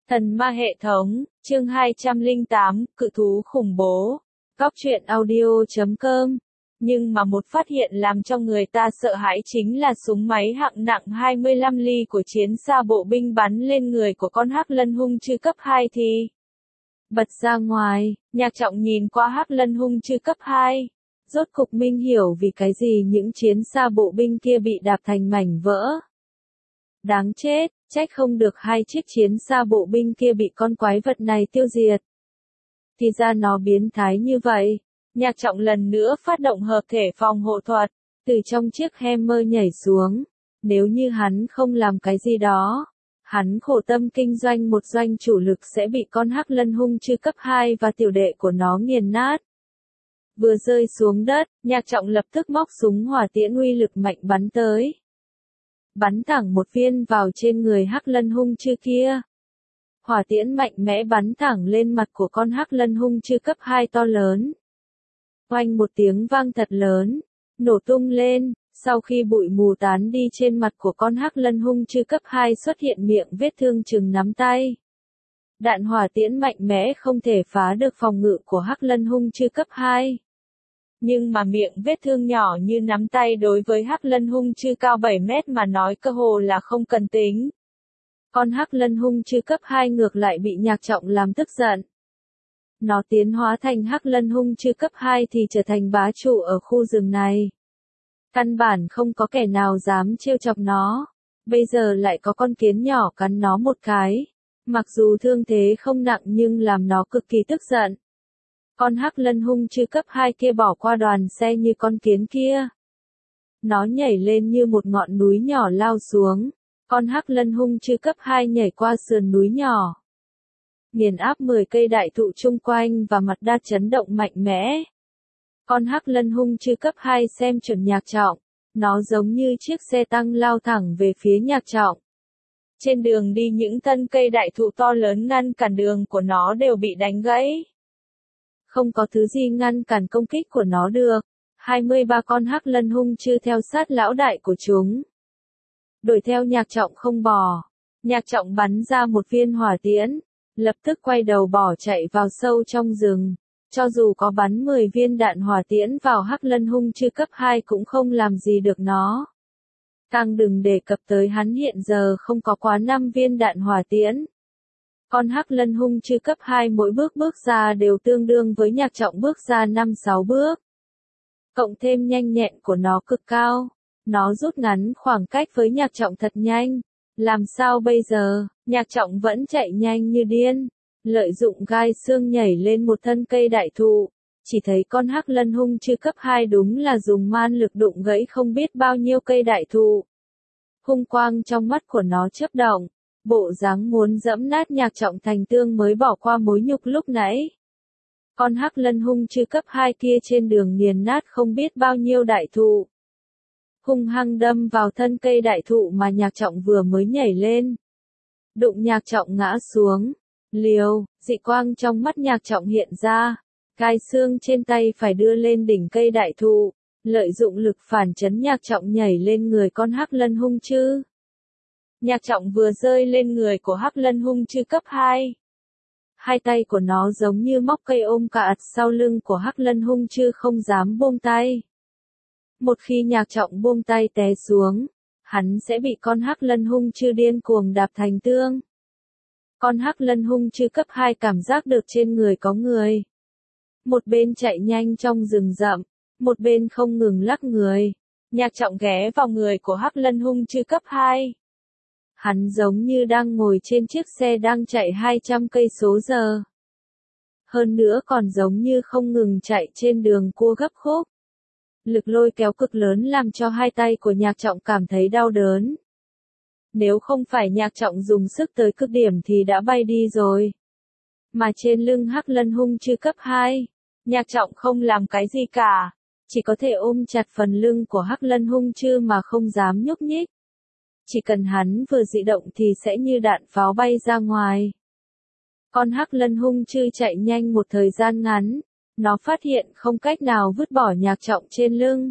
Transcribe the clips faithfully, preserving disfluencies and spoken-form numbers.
Thần ma hệ thống, chương hai trăm lẻ tám, cự thú khủng bố. Góc truyện audio chấm com. Nhưng mà một phát hiện làm cho người ta sợ hãi chính là súng máy hạng nặng hai mươi lăm ly của chiến xa bộ binh bắn lên người của con Hắc Lân hung chư cấp hai thì bật ra ngoài. Nhạc Trọng nhìn qua Hắc Lân hung chư cấp hai. Rốt cục minh hiểu vì cái gì những chiến xa bộ binh kia bị đạp thành mảnh vỡ. Đáng chết, trách không được hai chiếc chiến xa bộ binh kia bị con quái vật này tiêu diệt. Thì ra nó biến thái như vậy. Nhạc Trọng lần nữa phát động hợp thể phòng hộ thuật, từ trong chiếc Hammer nhảy xuống. Nếu như hắn không làm cái gì đó, hắn khổ tâm kinh doanh một doanh chủ lực sẽ bị con Hắc Lân hung chư cấp hai và tiểu đệ của nó nghiền nát. Vừa rơi xuống đất, Nhạc Trọng lập tức móc súng hỏa tiễn uy lực mạnh bắn tới. Bắn thẳng một viên vào trên người Hắc Lân hung chư kia. Hỏa tiễn mạnh mẽ bắn thẳng lên mặt của con Hắc Lân hung chư cấp hai to lớn. Oanh một tiếng vang thật lớn, nổ tung lên, sau khi bụi mù tán đi trên mặt của con Hắc Lân hung chư cấp hai xuất hiện miệng vết thương chừng nắm tay. Đạn hỏa tiễn mạnh mẽ không thể phá được phòng ngự của Hắc Lân hung chư cấp hai. Nhưng mà miệng vết thương nhỏ như nắm tay đối với Hắc Lân hung chư cao bảy mét mà nói cơ hồ là không cần tính. Con Hắc Lân hung chư cấp hai ngược lại bị Nhạc Trọng làm tức giận. Nó tiến hóa thành Hắc Lân hung chư cấp hai thì trở thành bá chủ ở khu rừng này. Căn bản không có kẻ nào dám trêu chọc nó. Bây giờ lại có con kiến nhỏ cắn nó một cái. Mặc dù thương thế không nặng nhưng làm nó cực kỳ tức giận. Con Hắc Lân hung chư cấp hai kia bỏ qua đoàn xe như con kiến kia. Nó nhảy lên như một ngọn núi nhỏ lao xuống. Con Hắc Lân hung chư cấp hai nhảy qua sườn núi nhỏ. Nghiền áp mười cây đại thụ chung quanh và mặt đất chấn động mạnh mẽ. Con Hắc Lân hung chư cấp hai xem chuẩn Nhạc Trọng. Nó giống như chiếc xe tăng lao thẳng về phía Nhạc Trọng. Trên đường đi những thân cây đại thụ to lớn ngăn cản đường của nó đều bị đánh gãy. Không có thứ gì ngăn cản công kích của nó được. hai mươi ba con Hắc Lân hung chư theo sát lão đại của chúng. Đuổi theo Nhạc Trọng không bỏ. Nhạc Trọng bắn ra một viên hỏa tiễn. Lập tức quay đầu bỏ chạy vào sâu trong rừng. Cho dù có bắn mười viên đạn hỏa tiễn vào Hắc Lân hung chư cấp hai cũng không làm gì được nó. Càng đừng đề cập tới hắn hiện giờ không có quá năm viên đạn hỏa tiễn. Con Hắc Lân hung chư cấp hai mỗi bước bước ra đều tương đương với Nhạc Trọng bước ra năm sáu bước. Cộng thêm nhanh nhẹn của nó cực cao. Nó rút ngắn khoảng cách với Nhạc Trọng thật nhanh. Làm sao bây giờ, Nhạc Trọng vẫn chạy nhanh như điên. Lợi dụng gai xương nhảy lên một thân cây đại thụ. Chỉ thấy con Hắc Lân hung chư cấp hai đúng là dùng man lực đụng gãy không biết bao nhiêu cây đại thụ. Hung quang trong mắt của nó chớp động. Bộ dáng muốn dẫm nát Nhạc Trọng thành tương mới bỏ qua mối nhục lúc nãy. Con Hắc Lân hung chư cấp hai kia trên đường nghiền nát không biết bao nhiêu đại thụ. Hung hăng đâm vào thân cây đại thụ mà Nhạc Trọng vừa mới nhảy lên. Đụng Nhạc Trọng ngã xuống. Liều, dị quang trong mắt Nhạc Trọng hiện ra. Gai xương trên tay phải đưa lên đỉnh cây đại thụ. Lợi dụng lực phản chấn Nhạc Trọng nhảy lên người con Hắc Lân hung chư. Nhạc Trọng vừa rơi lên người của Hắc Lân hung chư cấp hai. Hai tay của nó giống như móc cây ôm cả ặt sau lưng của Hắc Lân hung chư không dám buông tay. Một khi Nhạc Trọng buông tay té xuống, hắn sẽ bị con Hắc Lân hung chư điên cuồng đạp thành tương. Con Hắc Lân hung chư cấp hai cảm giác được trên người có người. Một bên chạy nhanh trong rừng rậm, một bên không ngừng lắc người. Nhạc Trọng ghé vào người của Hắc Lân hung chư cấp hai. Hắn giống như đang ngồi trên chiếc xe đang chạy hai trăm cây số giờ. Hơn nữa còn giống như không ngừng chạy trên đường cua gấp khúc. Lực lôi kéo cực lớn làm cho hai tay của Nhạc Trọng cảm thấy đau đớn. Nếu không phải Nhạc Trọng dùng sức tới cực điểm thì đã bay đi rồi. Mà trên lưng Hắc Lân hung chư cấp hai, Nhạc Trọng không làm cái gì cả. Chỉ có thể ôm chặt phần lưng của Hắc Lân hung chư mà không dám nhúc nhích. Chỉ cần hắn vừa dị động thì sẽ như đạn pháo bay ra ngoài. Con Hắc Lân hung chư chạy nhanh một thời gian ngắn. Nó phát hiện không cách nào vứt bỏ Nhạc Trọng trên lưng.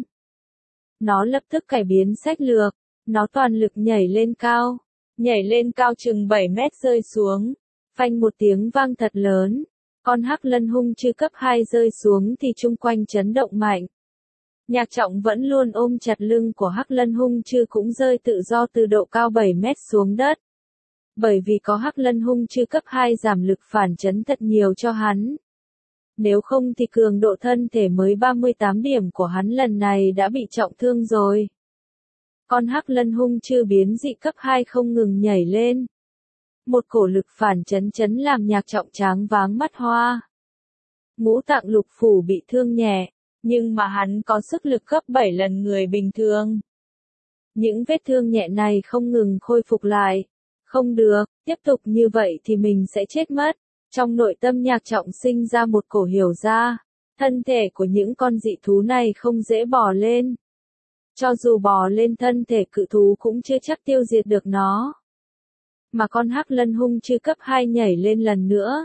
Nó lập tức cải biến sách lược. Nó toàn lực nhảy lên cao. Nhảy lên cao chừng bảy mét rơi xuống. Phanh một tiếng vang thật lớn, con hắc lân hung chư cấp hai rơi xuống thì chung quanh chấn động mạnh. Nhạc Trọng vẫn luôn ôm chặt lưng của hắc lân hung chư cũng rơi tự do từ độ cao bảy mét xuống đất. Bởi vì có hắc lân hung chư cấp hai giảm lực phản chấn thật nhiều cho hắn. Nếu không thì cường độ thân thể mới ba mươi tám điểm của hắn lần này đã bị trọng thương rồi. Con hắc lân hung chư biến dị cấp hai không ngừng nhảy lên. Một cổ lực phản chấn chấn làm Nhạc Trọng tráng váng mắt hoa. Ngũ tạng lục phủ bị thương nhẹ, nhưng mà hắn có sức lực gấp bảy lần người bình thường. Những vết thương nhẹ này không ngừng khôi phục lại. Không được, tiếp tục như vậy thì mình sẽ chết mất. Trong nội tâm Nhạc Trọng sinh ra một cổ hiểu ra. Thân thể của những con dị thú này không dễ bò lên. Cho dù bò lên thân thể cự thú cũng chưa chắc tiêu diệt được nó. Mà con hắc lân hung chư cấp hai nhảy lên lần nữa.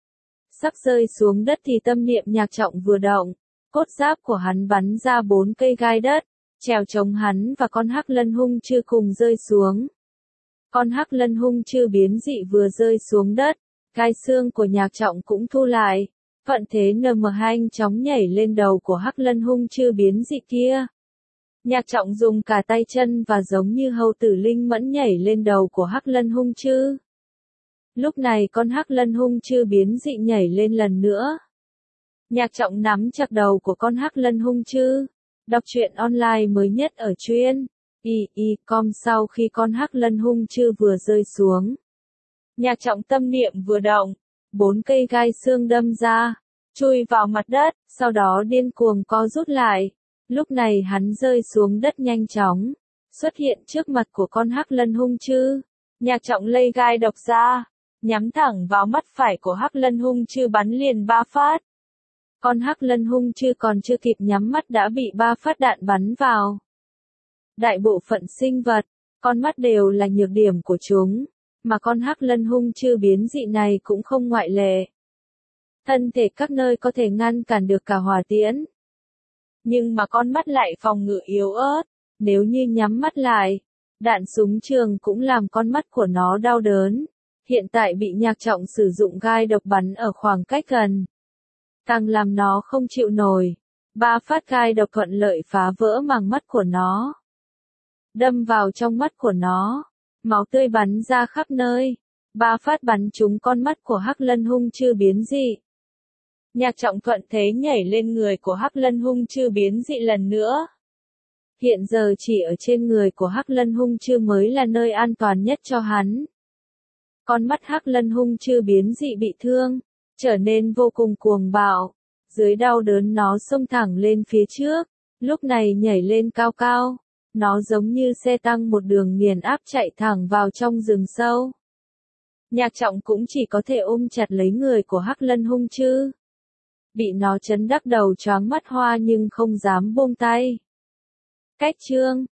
Sắp rơi xuống đất thì tâm niệm Nhạc Trọng vừa động. Cốt giáp của hắn bắn ra bốn cây gai đất. Trèo chống hắn và con hắc lân hung chư cùng rơi xuống. Con hắc lân hung chư biến dị vừa rơi xuống đất. Gai xương của Nhạc Trọng cũng thu lại. Vận thế en em hai nhanh chóng nhảy lên đầu của hắc lân hung chư biến dị kia. Nhạc Trọng dùng cả tay chân và giống như hầu tử linh mẫn nhảy lên đầu của hắc lân hung chư. Lúc này con hắc lân hung chư biến dị nhảy lên lần nữa. Nhạc Trọng nắm chặt đầu của con hắc lân hung chư. Đọc truyện online mới nhất ở truyện i i chấm com sau khi con hắc lân hung chư vừa rơi xuống. Nhạc Trọng tâm niệm vừa động, bốn cây gai xương đâm ra, chui vào mặt đất, sau đó điên cuồng co rút lại. Lúc này hắn rơi xuống đất nhanh chóng, xuất hiện trước mặt của con hắc lân hung chư. Nhạc Trọng lây gai độc ra, nhắm thẳng vào mắt phải của hắc lân hung chư bắn liền ba phát. Con hắc lân hung chư còn chưa kịp nhắm mắt đã bị ba phát đạn bắn vào. Đại bộ phận sinh vật, con mắt đều là nhược điểm của chúng, mà con hắc lân hung chư biến dị này cũng không ngoại lệ. Thân thể các nơi có thể ngăn cản được cả hỏa tiễn. Nhưng mà con mắt lại phòng ngự yếu ớt, nếu như nhắm mắt lại, đạn súng trường cũng làm con mắt của nó đau đớn. Hiện tại bị Nhạc Trọng sử dụng gai độc bắn ở khoảng cách gần, càng làm nó không chịu nổi. Ba phát gai độc thuận lợi phá vỡ màng mắt của nó, đâm vào trong mắt của nó, máu tươi bắn ra khắp nơi. Ba phát bắn trúng con mắt của hắc lân hung chư biến dị. Nhạc Trọng thuận thế nhảy lên người của hắc lân hung chư biến dị lần nữa. Hiện giờ chỉ ở trên người của hắc lân hung chư mới là nơi an toàn nhất cho hắn. Con mắt hắc lân hung chư biến dị bị thương, trở nên vô cùng cuồng bạo. Dưới đau đớn nó xông thẳng lên phía trước, lúc này nhảy lên cao cao. Nó giống như xe tăng một đường nghiền áp chạy thẳng vào trong rừng sâu. Nhạc Trọng cũng chỉ có thể ôm chặt lấy người của hắc lân hung chư. Bị nó chấn đắc đầu choáng mắt hoa nhưng không dám buông tay. Cách chương